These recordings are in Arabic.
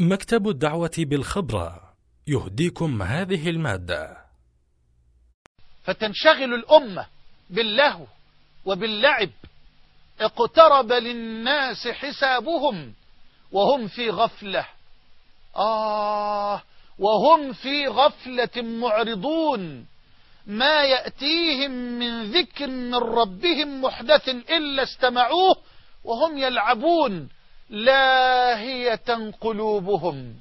مكتب الدعوة بالخبرة يهديكم هذه المادة. فتنشغل الأمة باللهو وباللعب. اقترب للناس حسابهم وهم في غفلة. وهم في غفلة معرضون. ما يأتيهم من ذكر من ربهم محدث إلا استمعوه وهم يلعبون. لاهية قلوبهم،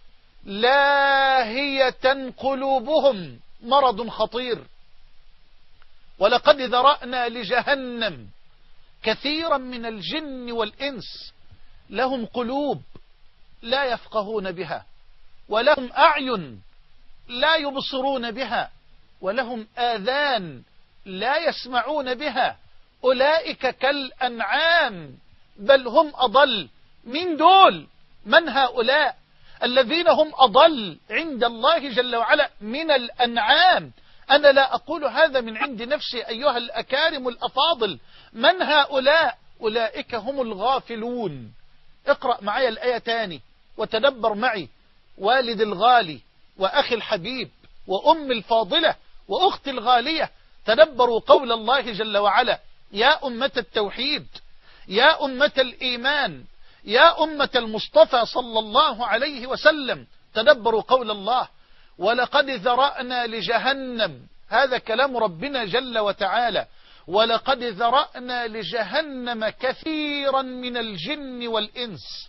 لاهية قلوبهم، مرض خطير. ولقد ذرأنا لجهنم كثيرا من الجن والإنس لهم قلوب لا يفقهون بها، ولهم أعين لا يبصرون بها، ولهم آذان لا يسمعون بها. أولئك كالأنعام بل هم أضل. من دول؟ من هؤلاء الذين هم أضل عند الله جل وعلا من الأنعام؟ أنا لا أقول هذا من عند نفسي أيها الأكارم الأفاضل. من هؤلاء؟ أولئك هم الغافلون. اقرأ معي الآية تاني وتدبر معي. والد الغالي وأخي الحبيب وأم الفاضلة وأختي الغالية، تدبروا قول الله جل وعلا: يا أمة التوحيد، يا أمة الإيمان، يا أمة المصطفى صلى الله عليه وسلم. تدبروا قول الله: ولقد ذرأنا لجهنم. هذا كلام ربنا جل وتعالى. ولقد ذرأنا لجهنم كثيرا من الجن والإنس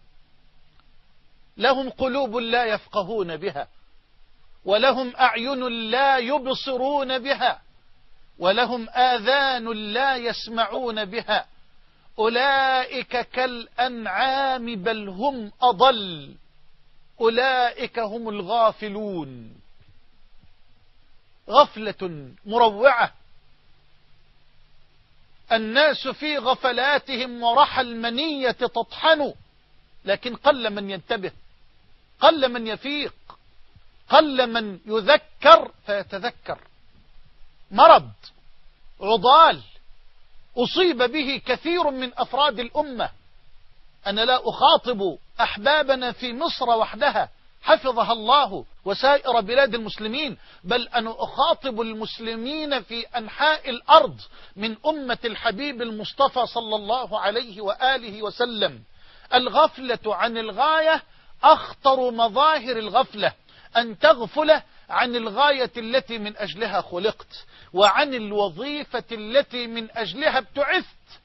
لهم قلوب لا يفقهون بها، ولهم أعين لا يبصرون بها، ولهم آذان لا يسمعون بها. أولئك كالأنعام بل هم أضل. أولئك هم الغافلون. غفلة مروعة. الناس في غفلاتهم ورحى المنية تطحن، لكن قل من ينتبه، قل من يفيق، قل من يذكر فيتذكر. مرض عضال أصيب به كثير من أفراد الأمة. أنا لا أخاطب أحبابنا في مصر وحدها حفظها الله وسائر بلاد المسلمين، بل أنا أخاطب المسلمين في أنحاء الأرض من أمة الحبيب المصطفى صلى الله عليه وآله وسلم. الغفلة عن الغاية أخطر مظاهر الغفلة، أن تغفل عن الغاية التي من أجلها خلقت، وعن الوظيفة التي من أجلها ابتعثت.